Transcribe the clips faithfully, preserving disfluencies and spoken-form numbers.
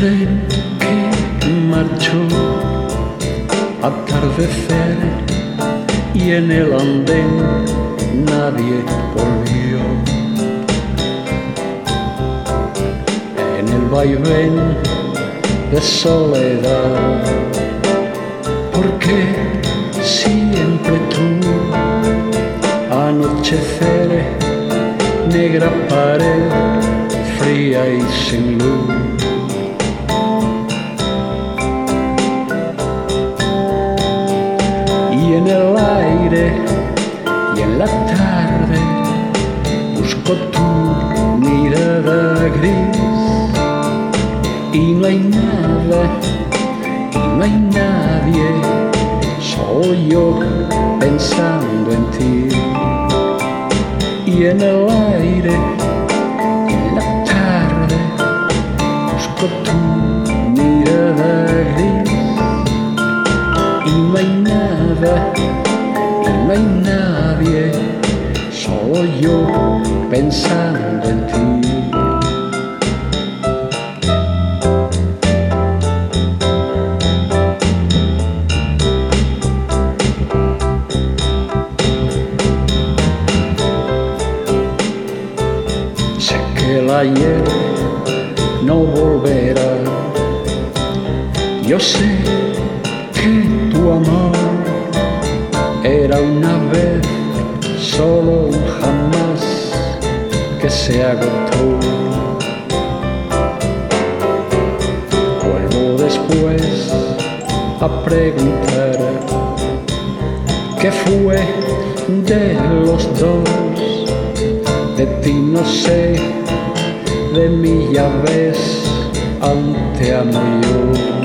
tren que marchó atardecer y en el andén nadie volvió. En el vaivén de soledad, porque siempre tú, anochecer, negra pared, fría y sin luz. Y en el aire y en la tarde busco tu mirada gris, y no hay nada, y no hay nadie, soy yo pensando en ti. Y en el aire y en la tarde busco tu mirada gris, y no hay nada, y no hay nadie, soy yo pensando en ti. Sé que el ayer no volverá, yo sé que tu amor era una vez, solo un jamás que se agotó. Vuelvo después a preguntar qué fue de los dos. De ti no sé, de mí ya ves, aún te amo yo.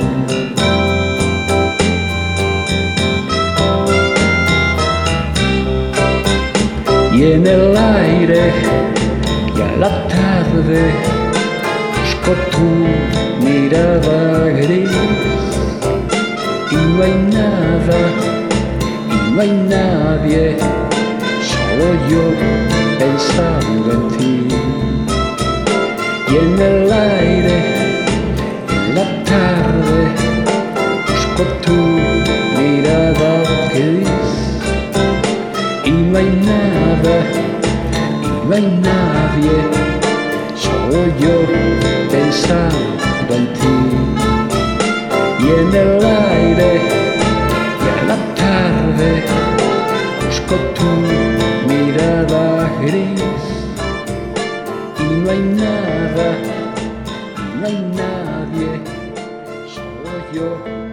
Y en el aire y a la tarde busco tu mirada gris, y no hay nada, y no hay nadie, solo yo pensando en ti. Y en el aire, en la tarde, busco tu mirada gris, y no hay nada, y no hay nadie, solo yo pensando en ti. Y en el aire y a la tarde busco tu mirada gris, y no hay nada, y no hay nadie, solo yo